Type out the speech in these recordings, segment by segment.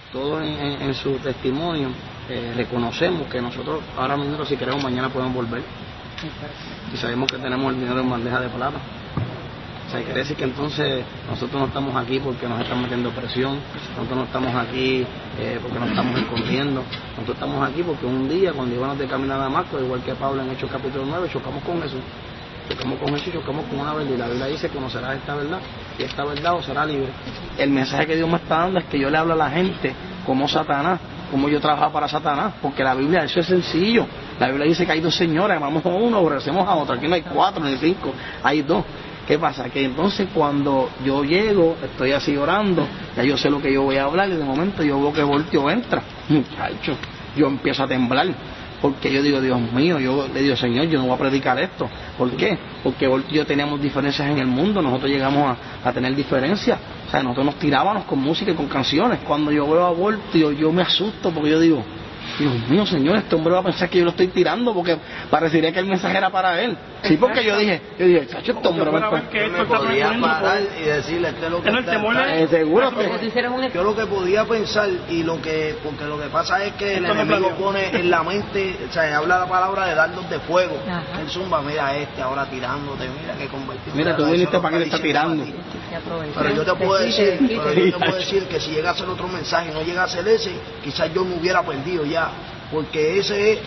todos en su testimonio reconocemos que nosotros ahora mismo, si queremos, mañana podemos volver. Y sabemos que tenemos el dinero en bandeja de plata. O sea, quiere decir que entonces nosotros no estamos aquí porque nos están metiendo presión, nosotros no estamos aquí porque nos estamos escondiendo, nosotros estamos aquí porque un día, cuando íbamos de camino a Damasco, igual que Pablo en Hechos capítulo 9, chocamos con eso y chocamos con una verdad. Y la Biblia dice: conocerás esta verdad, y esta verdad os será libre. El mensaje que Dios me está dando es que yo le hablo a la gente como Satanás, como yo trabajo para Satanás, porque la Biblia, eso es sencillo. La Biblia dice que hay dos señores, amamos a uno, obedecemos a otro. Aquí no hay 4 ni 5, hay 2. ¿Qué pasa? Que entonces cuando yo llego, estoy así orando, ya yo sé lo que yo voy a hablar, y de momento yo veo que Voltio entra, muchacho, yo empiezo a temblar, porque yo digo: Dios mío, yo le digo: Señor, yo no voy a predicar esto. ¿Por qué? Porque Voltio y yo teníamos diferencias en el mundo, nosotros llegamos a tener diferencias, o sea, nosotros nos tirábamos con música y con canciones. Cuando yo veo a Voltio, yo me asusto, porque yo digo: Dios mío, Señor, este hombre va a pensar que yo lo estoy tirando, porque parecería que el mensaje era para él. Sí, porque yo dije, chacho, este hombre me podía parar y decirle: este es lo que está. Seguro que yo lo que podía pensar, y porque lo que pasa es que el enemigo pone en la mente, o sea, habla la palabra de dardos de fuego. Él zumba: mira ahora tirándote, mira que convertido. Mira, tú viniste para que le está tirando. Pero yo te puedo decir que si llega a ser otro mensaje, no llega a ser ese, quizás yo me hubiera perdido ya, porque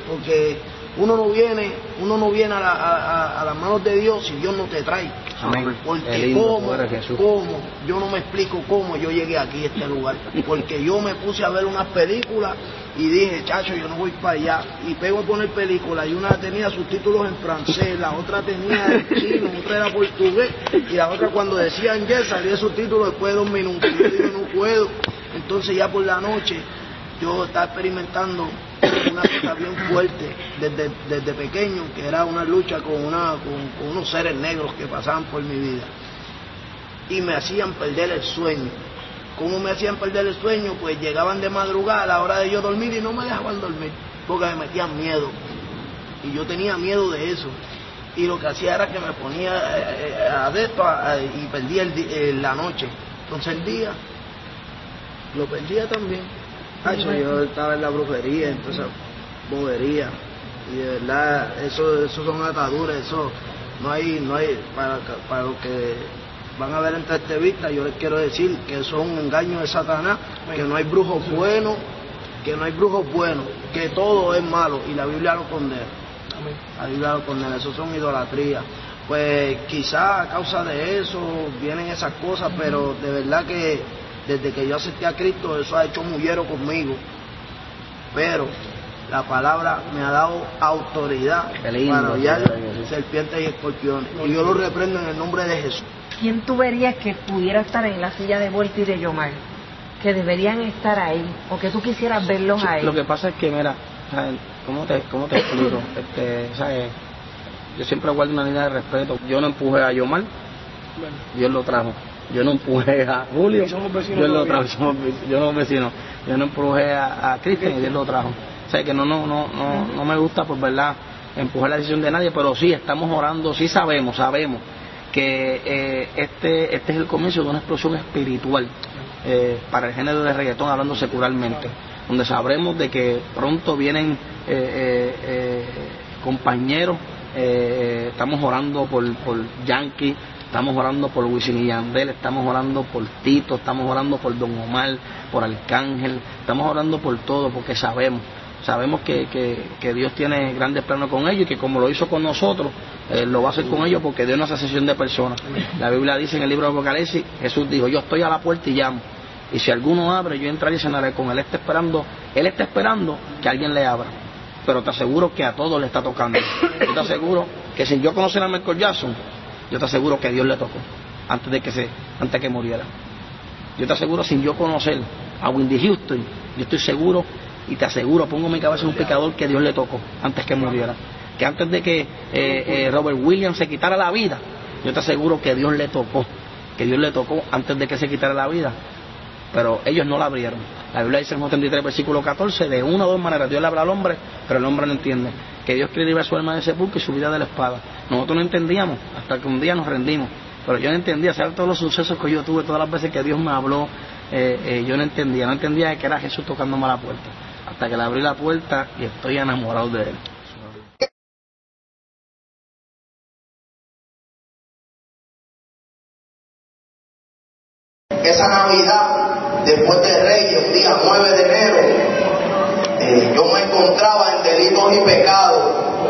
uno no viene a las manos de Dios si Dios no te trae. Amén. Porque cómo, yo no me explico cómo yo llegué aquí a este lugar, porque yo me puse a ver unas películas y dije: chacho, yo no voy para allá, y pego a poner películas, y una tenía subtítulos en francés, la otra tenía en chino, otra era portugués, y la otra, cuando decían yes, salía el subtítulo después de 2 minutos. Yo digo: no puedo. Entonces ya por la noche yo estaba experimentando una cosa bien fuerte desde pequeño, que era una lucha con unos seres negros que pasaban por mi vida y me hacían perder el sueño. ¿Cómo me hacían perder el sueño? Pues llegaban de madrugada a la hora de yo dormir y no me dejaban dormir porque me metían miedo, y yo tenía miedo de eso, y lo que hacía era que me ponía adepto y perdía la noche. Entonces el día lo perdía también. Yo estaba en la brujería, entonces bobería, y de verdad eso son ataduras. Eso no hay para los que van a ver esta entrevista, yo les quiero decir que eso es un engaño de Satanás, que no hay brujos buenos, que todo es malo, y la Biblia lo condena. La Biblia lo condena. Eso son idolatrías. Pues quizá a causa de eso vienen esas cosas, pero de verdad que desde que yo acepté a Cristo, eso ha hecho mullero conmigo. Pero la palabra me ha dado autoridad para hollar serpientes y escorpiones, y yo lo reprendo en el nombre de Jesús. ¿Quién tú verías que pudiera estar en la silla de Voltio y de Yomar, que deberían estar ahí, o que tú quisieras verlos ahí? Lo que pasa es que, mira, ¿cómo te explico? ¿Sabes? Yo siempre guardo una línea de respeto. Yo no empujé a Yomar, Dios lo trajo. Yo no empujé a Julio, Dios lo trajo. Yo no vecino. Yo no empujé a Cristian, y Dios lo trajo. O sea que no me gusta, pues, verdad, empujar la decisión de nadie, pero sí estamos orando, sí sabemos que este es el comienzo de una explosión espiritual para el género de reggaetón, hablando secularmente, donde sabremos de que pronto vienen compañeros. Estamos orando por Yankee, estamos orando por Wisin y Yandel, estamos orando por Tito, estamos orando por Don Omar, por Arcángel, estamos orando por todo, porque sabemos que Dios tiene grandes planes con ellos, y que como lo hizo con nosotros, lo va a hacer con ellos, porque Dios no hace excepción de personas. La Biblia dice en el libro de Apocalipsis, Jesús dijo: yo estoy a la puerta y llamo, y si alguno abre, yo entraré y cenaré con él. Él está esperando que alguien le abra, pero te aseguro que a todos le está tocando. Yo te aseguro que si yo conociera a Michael Jackson, yo te aseguro que Dios le tocó antes que muriera. Yo te aseguro, sin yo conocer a Whitney Houston, yo estoy seguro, y te aseguro, pongo mi cabeza en un picador, que Dios le tocó antes que muriera. Que antes de que Robert Williams se quitara la vida, yo te aseguro que Dios le tocó antes de que se quitara la vida. Pero ellos no la abrieron. La Biblia dice en Juan 33, versículo 14, de una o dos maneras Dios le habla al hombre, pero el hombre no entiende. Que Dios quiere librar su alma de sepulcro y su vida de la espada. Nosotros no entendíamos hasta que un día nos rendimos. Pero yo no entendía, ¿sabes? Todos los sucesos que yo tuve, todas las veces que Dios me habló, yo no entendía que era Jesús tocándome a la puerta, hasta que le abrí la puerta y estoy enamorado de él. Esa Navidad, después de Reyes, el día 9 de enero, yo me encontraba en delitos y pecados.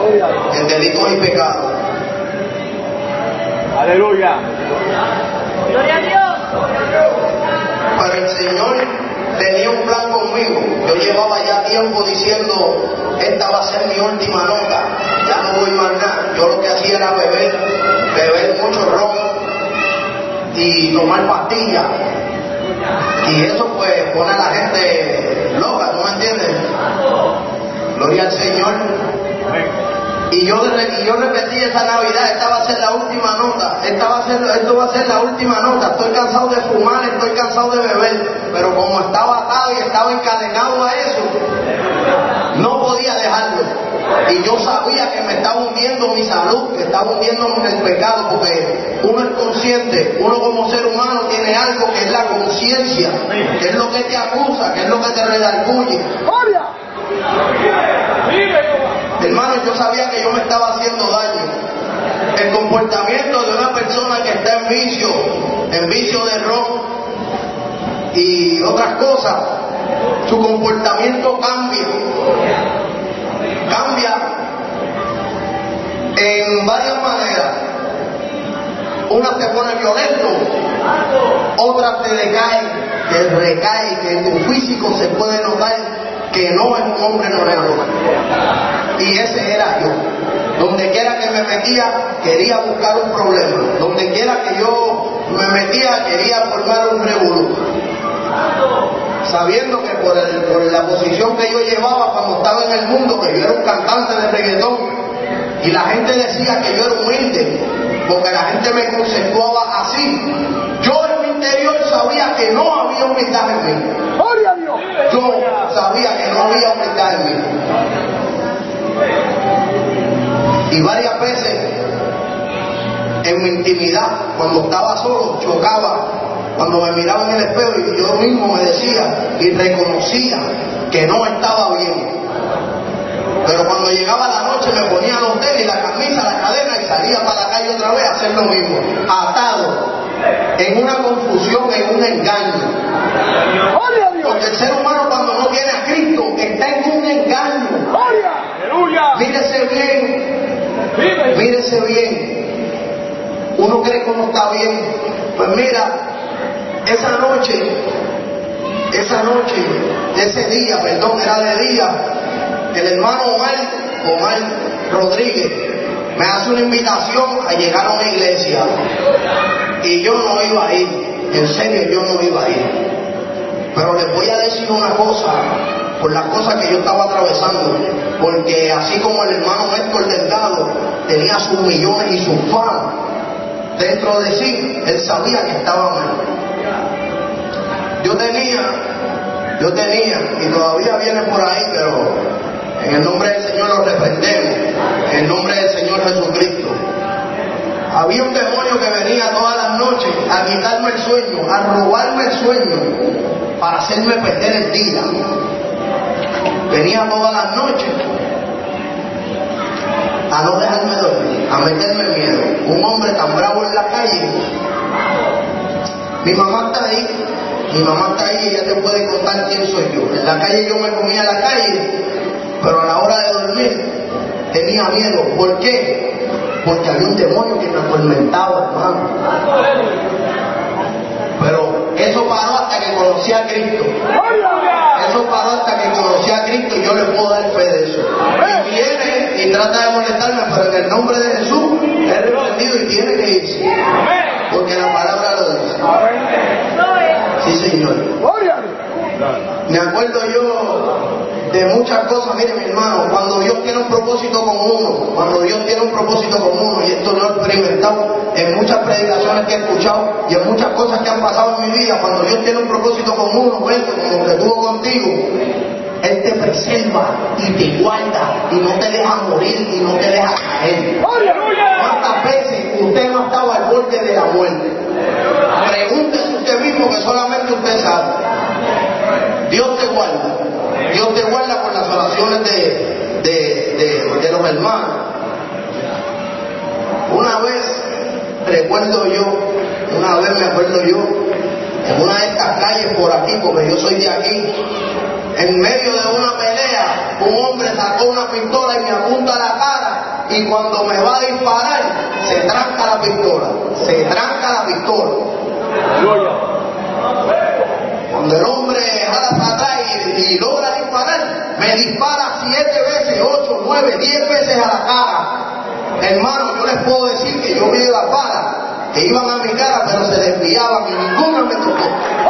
Aleluya. Gloria a Dios. Pero el Señor tenía un plan conmigo. Yo llevaba ya tiempo diciendo, esta va a ser mi última nota, ya no voy más nada. Yo lo que hacía era beber mucho ron y tomar pastillas. Y eso pues pone a la gente loca, ¿tú me entiendes? Gloria al Señor. Y yo repetí esa Navidad, esta va a ser la última nota, esto va a ser la última nota, estoy cansado de fumar, estoy cansado de beber, pero como estaba atado y estaba encadenado a eso, no podía dejarlo. Y yo sabía que me estaba hundiendo mi salud, que estaba hundiéndome en el pecado, porque uno es consciente, uno como ser humano tiene algo que es la conciencia, que es lo que te acusa, que es lo que te redarguye. Hermano, yo sabía que yo me estaba haciendo daño. El comportamiento de una persona que está en vicio de ron y otras cosas, su comportamiento cambia en varias maneras. Una te pone violento, otra te recae, que en tu físico se puede notar que no es un hombre normal. Y ese era yo. Donde quiera que me metía, quería buscar un problema. Donde quiera que yo me metía, quería formar un revolú. Sabiendo que por la posición que yo llevaba cuando estaba en el mundo, que yo era un cantante de reggaetón, y la gente decía que yo era humilde, porque la gente me conceptuaba así. Yo en mi interior sabía que no había humildad en mí. Yo sabía que no había humildad en mí. Y varias veces en mi intimidad, cuando estaba solo, chocaba, cuando me miraba en el espejo y yo mismo me decía y reconocía que no estaba bien. Pero cuando llegaba la noche me ponía los tenis, la camisa, la cadena y salía para la calle otra vez a hacer lo mismo, atado, en una confusión, en un engaño. Porque el ser humano cuando no tiene a Cristo está en un engaño. Mírese bien. Uno cree que uno está bien. Pues mira, esa noche, ese día, era de día, el hermano Omar Rodríguez me hace una invitación a llegar a una iglesia y yo no iba a ir, en serio yo no iba a ir. Pero les voy a decir una cosa, por las cosas que yo estaba atravesando, porque así como el hermano Néstor Delgado tenía sus millones y su fama dentro de sí, él sabía que estaba mal. Yo tenía, y todavía viene por ahí, pero en el nombre del Señor lo reprendemos, en el nombre del Señor Jesucristo. Había un demonio que venía todas las noches a quitarme el sueño, a robarme el sueño, para hacerme perder el día. Venía todas las noches a no dejarme dormir, a meterme miedo. Un hombre tan bravo en la calle. Mi mamá está ahí y ella te puede contar quién soy yo. En la calle yo me comía la calle, pero a la hora de dormir tenía miedo. ¿Por qué? Porque había un demonio que me atormentaba, hermano. Pero eso paró hasta que conocí a Cristo. Y yo le puedo dar fe de eso. Y viene y trata de molestarme, pero en el nombre de Jesús es reprendido y tiene que irse. Porque la palabra lo dice. Sí, Señor. Me acuerdo yo de muchas cosas. Mire, mi hermano, cuando Dios tiene un propósito con uno, y esto lo he experimentado en muchas predicaciones que he escuchado y en muchas cosas que han pasado en mi vida, cuando Dios tiene un propósito con uno, como lo que tuvo contigo, Él te preserva y te guarda y no te deja morir y no te deja caer. ¿Cuántas veces usted no ha estado al borde de la muerte? Pregúntese usted mismo mismo que solamente usted sabe. Dios te guarda. Dios te guarda por las oraciones de los hermanos. Una vez me acuerdo yo, en una de estas calles por aquí, porque yo soy de aquí, en medio de una pelea, un hombre sacó una pistola y me apunta a la cara, y cuando me va a disparar, se tranca la pistola. Cuando el hombre jala para atrás y logra disparar, me dispara 7 veces, 8, 9, 10 veces a la cara. Hermano, yo les puedo decir que yo vi las balas que iban a mi cara, pero se desviaban y ninguna me tocó.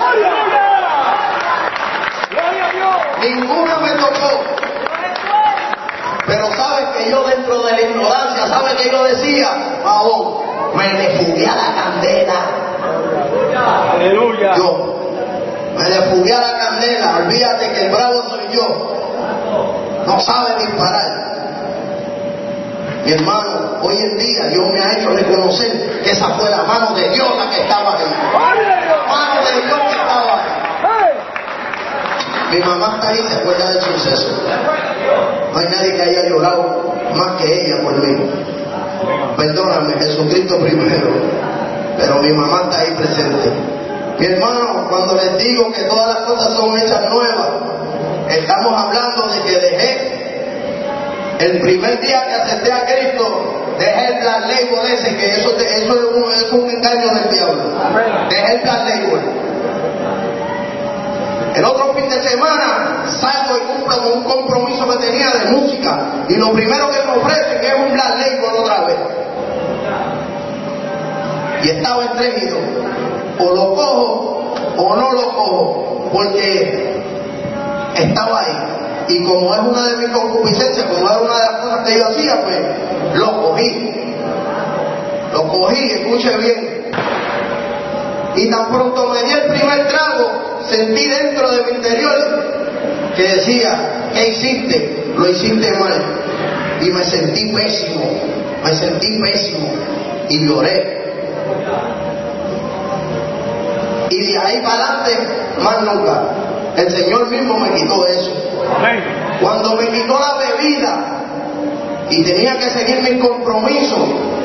Ninguna me tocó. Pero sabes que yo, dentro de la ignorancia, sabes que yo decía, favor, me refugié a la candela. Aleluya. Yo me refugié a la candela. Olvídate que el bravo soy yo. No sabe disparar. Mi hermano, hoy en día Dios me ha hecho reconocer que esa fue la mano de Dios la que estaba ahí. La mano de Dios que estaba ahí. Mi mamá está ahí, se acuerda del suceso. No hay nadie que haya llorado más que ella por mí. Perdóname, Jesucristo primero. Pero mi mamá está ahí presente. Mi hermano, cuando les digo que todas las cosas son hechas nuevas, estamos hablando de que dejé, el primer día que acepté a Cristo, dejé el Black Label ese, que eso es un engaño del diablo. Dejé el Black Label. El otro fin de semana salgo y cumplo con un compromiso que tenía de música, y lo primero que me ofrecen es un Black Label otra vez. Y estaba entre ellos, o lo cojo o no lo cojo, porque estaba ahí. Y como es una de mis concupiscencias, como es una de las cosas que yo hacía, pues lo cogí, escuche bien. Y tan pronto me di el primer trago, sentí dentro de mi interior que decía, ¿qué hiciste? Lo hiciste mal. Y me sentí pésimo, y lloré. Y de ahí para adelante, más nunca. El Señor mismo me quitó eso. Cuando me quitó la bebida y tenía que seguir mis compromisos,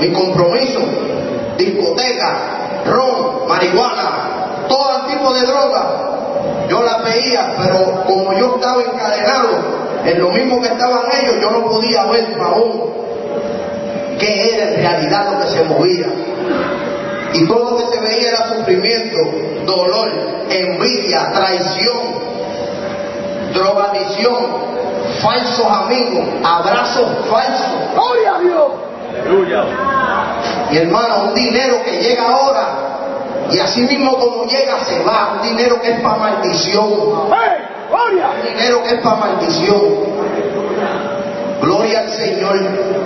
discoteca, ron, marihuana, todo el tipo de droga, yo la veía, pero como yo estaba encadenado en lo mismo que estaban ellos, yo no podía ver aún qué era en realidad lo que se movía. Y todo lo que se veía era sufrimiento, dolor, envidia, traición, drogadicción, falsos amigos, abrazos falsos. ¡Gloria a Dios! ¡Aleluya! Mi hermano, un dinero que llega ahora y así mismo como llega se va, un dinero que es para maldición. ¡Gloria! Un dinero que es para maldición. Gloria al Señor.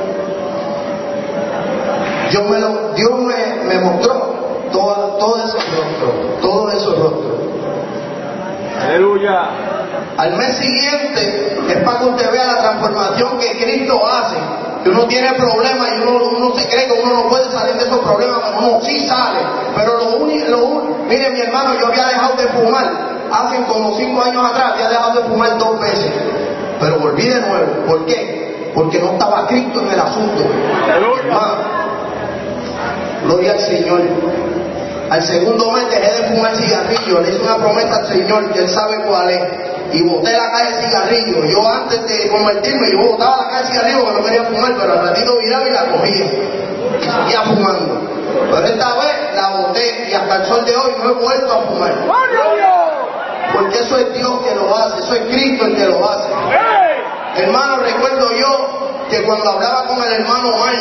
Dios me mostró todo esos rostros. Aleluya. Al mes siguiente es para que usted vea la transformación que Cristo hace. Que uno tiene problemas y uno se cree que uno no puede salir de esos problemas, pero uno sí sale. Pero mire mi hermano, yo había dejado de fumar hace como 5 años atrás, había dejado de fumar 2 veces, pero volví de nuevo. ¿Por qué? Porque no estaba Cristo en el asunto. Hermano, gloria al Señor. Al segundo mes dejé de fumar cigarrillo. Le hice una promesa al Señor que Él sabe cuál es, y boté la caja de cigarrillo. Yo antes de convertirme, yo botaba la caja de cigarrillo porque no quería fumar, pero al ratito viraba y la cogía y seguía fumando. Pero esta vez la boté y hasta el sol de hoy no he vuelto a fumar. Porque eso es Dios que lo hace, eso es Cristo el que lo hace. Hermano, recuerdo yo que cuando hablaba con el hermano Omar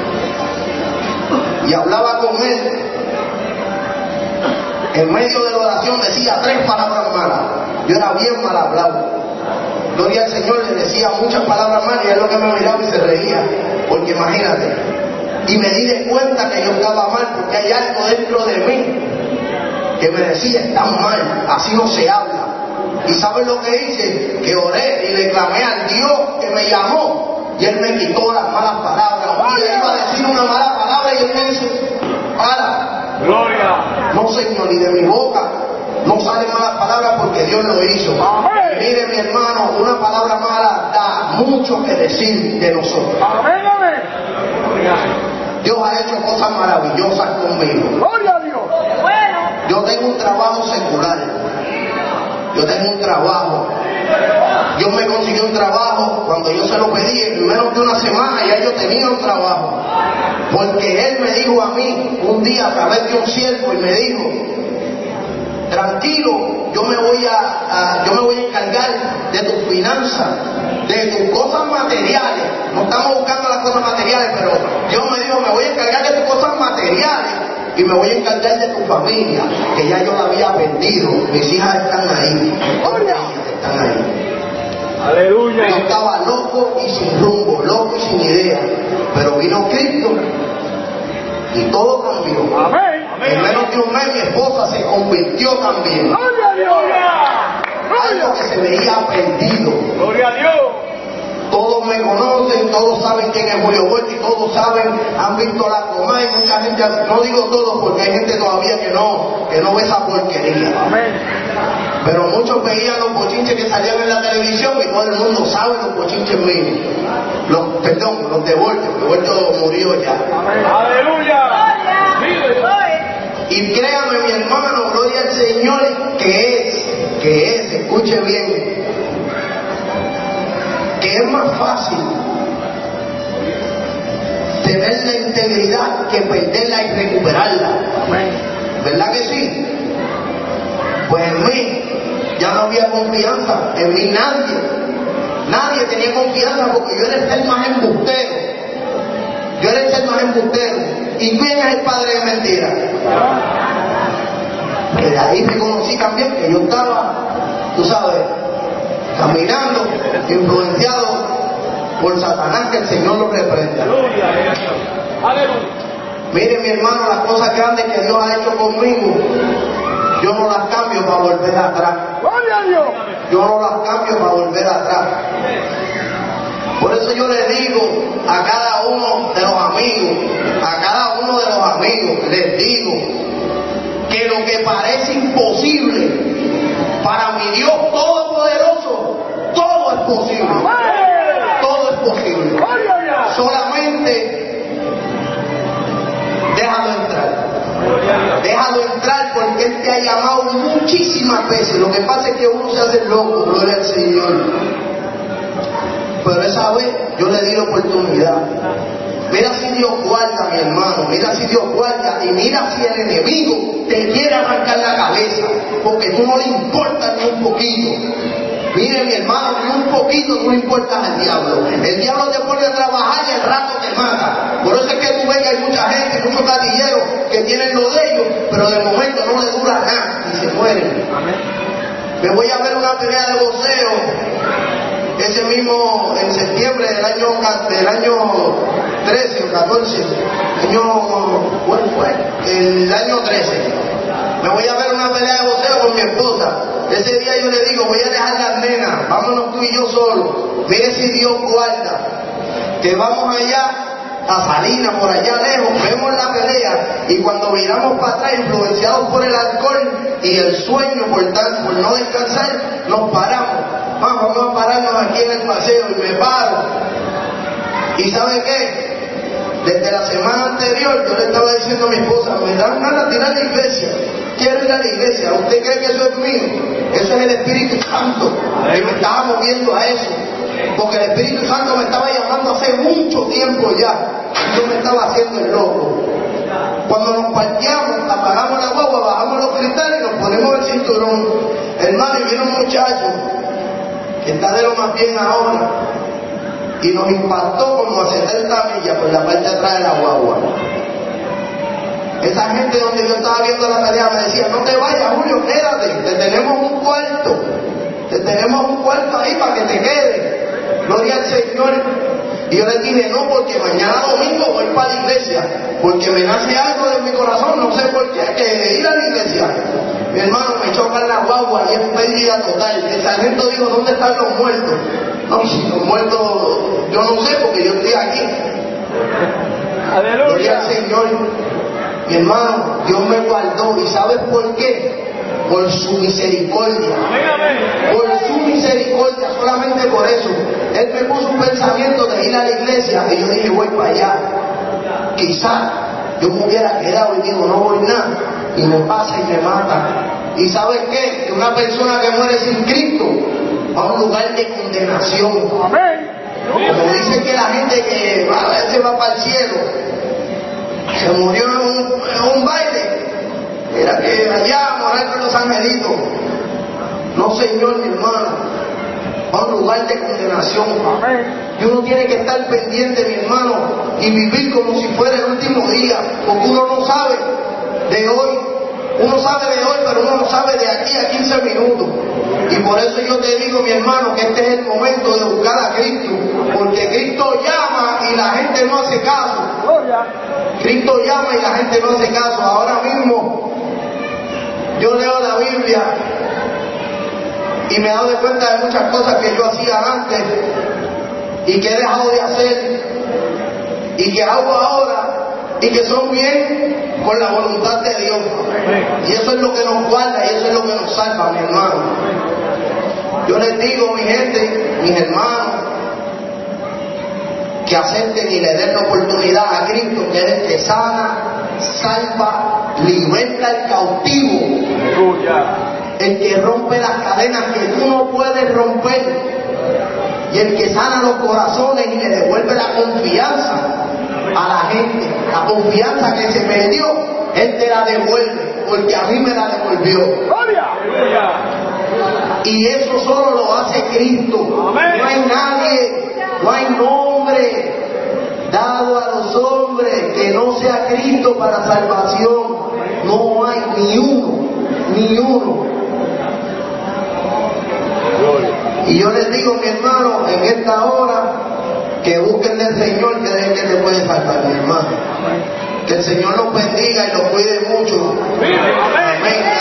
y hablaba con él, en medio de la oración decía 3 palabras malas. Yo era bien mal hablado. Gloria al Señor, le decía muchas palabras malas y él lo que me miraba y se reía. Porque imagínate. Y me di de cuenta que yo estaba mal, porque hay algo dentro de mí que me decía, estás mal, así no se habla. ¿Y sabes lo que hice? Que oré y le clamé al Dios que me llamó, y Él me quitó las malas palabras. Y Él iba a decir una mala palabra y Él me hizo, para. Gloria. No, Señor, ni de mi boca No salen malas palabras porque Dios lo hizo. Y mire, mi hermano, una palabra mala da mucho que decir de nosotros. Dios ha hecho cosas maravillosas conmigo. Gloria a Dios. Yo tengo un trabajo secular. Yo tengo un trabajo. Yo me conseguí un trabajo cuando yo se lo pedí. En menos de una semana ya yo tenía un trabajo. Porque Él me dijo a mí un día a través de un siervo y me dijo: tranquilo, yo me voy a encargar de tus finanzas, de tus cosas materiales. No estamos buscando las cosas materiales, pero Dios me dijo: me voy a encargar de tus cosas materiales y me voy a encargar de tu familia, que ya yo la había vendido. Mis hijas están ahí, todas ellas están ahí. Aleluya. Yo estaba loco y sin rumbo, loco y sin idea, pero vino Cristo y todo cambió. Amén. En menos de un mes mi esposa se convirtió también. Gloria a Dios. Algo que se veía perdido. Gloria a Dios. Todos me conocen, todos saben quién es Julio Huerta y todos saben, han visto la coma y mucha gente, no digo todos porque hay gente todavía que no ve esa porquería. Amén. Pero muchos veían los bochinches que salían en la televisión y todo el mundo sabe los bochinches míos. Los de Voltio murió ya. Amén. Aleluya. Y créame, mi hermano, gloria al Señor, que es, escuche bien, que es más fácil tener la integridad que perderla y recuperarla. ¿Verdad que sí? Pues en mí ya no había confianza, en mí nadie tenía confianza, porque yo era el ser más embustero. ¿Y quién es el padre de mentira? Que de ahí reconocí también que yo estaba, tú sabes, caminando, influenciado por Satanás, que el Señor lo reprenda. Mire, mi hermano, las cosas grandes que Dios ha hecho conmigo, yo no las cambio para volver atrás. Yo no las cambio para volver atrás. Por eso yo le digo a cada uno de los amigos, les digo que lo que parece imposible para mi Dios Todopoderoso, todo es posible. Todo es posible. Solamente déjalo entrar porque Él te ha llamado muchísimas veces. Lo que pasa es que uno se hace loco, gloria al Señor. Pero esa vez yo le di la oportunidad. Mira si Dios guarda, mi hermano, mira si Dios guarda, y mira si el enemigo te quiere arrancar la cabeza, porque tú no le importas ni un poquito. Mire, mi hermano, ni un poquito tú le importas al diablo. El diablo te pone a trabajar y al rato te mata. Por eso es que tú ves que hay mucha gente, muchos gatilleros que tienen lo de ellos, pero de momento no les dura nada y se mueren. Me voy a ver una pelea de boxeo ese mismo en septiembre del año 13 o 14, ¿cuál fue? El año 13. Me voy a ver una pelea de boxeo con mi esposa. Ese día yo le digo: voy a dejar las nenas, vámonos tú y yo solos. Mire si Dios guarda, que vamos allá a Salinas, por allá lejos, vemos la pelea, y cuando miramos para atrás, influenciados por el alcohol y el sueño por no descansar, nos paramos. Vamos a pararnos aquí en el paseo, y me paro. ¿Y sabe qué? Desde la semana anterior yo le estaba diciendo a mi esposa: me dan ganas de ir a la iglesia, quiero ir a la iglesia. ¿Usted cree que eso es mío? Eso es el Espíritu Santo, y me estaba moviendo a eso, porque el Espíritu Santo me estaba llamando hace mucho tiempo ya. Yo me estaba haciendo el loco. Cuando nos parqueamos, apagamos la guagua, bajamos los cristales y nos ponemos el cinturón. Hermano, y viene un muchacho que está de lo más bien ahora, y nos impactó como a 70 millas por la parte de atrás de la guagua. Esa gente donde yo estaba viendo la pelea me decía: no te vayas, Julio, quédate, te tenemos un cuarto ahí para que te quedes. Gloria al Señor. Y yo les dije: no, porque mañana domingo voy para la iglesia, porque me nace algo de mi corazón, no sé por qué, que ir a la iglesia. Mi hermano, me chocan la guagua y es pérdida total. El sargento dijo: ¿dónde están los muertos? No, si los muertos, yo no sé, porque yo estoy aquí. Aleluya. Gloria al Señor. Mi hermano, Dios me guardó. ¿Y sabes por qué? por su misericordia. Por su misericordia, solamente por eso. Él me puso un pensamiento de ir a la iglesia y yo dije, voy para allá. Quizás yo me hubiera quedado y digo, no voy nada, y me pasa y me mata. ¿Y sabes qué? Que una persona que muere sin Cristo va a un lugar de condenación. Como dicen que la gente que a veces va para el cielo, se murió en un baile, mira que allá a morar con los angelitos. No, señor, mi hermano, va a un lugar de condenación. Y uno tiene que estar pendiente, mi hermano, y vivir como si fuera el último día, porque uno no sabe de hoy. Uno sabe de hoy, pero uno no sabe de aquí a 15 minutos. Y por eso yo te digo, mi hermano, que este es el momento de buscar a Cristo, porque Cristo llama y la gente no hace caso. Cristo llama y la gente no hace caso. Ahora mismo yo leo la Biblia y me he dado cuenta de muchas cosas que yo hacía antes y que he dejado de hacer y que hago ahora y que son bien con la voluntad de Dios. Y eso es lo que nos guarda y eso es lo que nos salva, mi hermano. Yo les digo, mi gente, mis hermanos, que acepten y le den la oportunidad a Cristo, que es el que sana, salva, liberta al cautivo, el que rompe las cadenas que tú no puedes romper, y el que sana los corazones y le devuelve la confianza a la gente. La confianza que se perdió, Él te la devuelve, porque a mí me la devolvió. Y eso solo lo hace Cristo. No hay nadie, no hay nombre dado a los hombres que no sea Cristo para salvación. No hay ni uno, ni uno. Y yo les digo, mi hermano, en esta hora, que busquen del Señor, que es el que te puede salvar, mi hermano. Que el Señor los bendiga y los cuide mucho. Amén.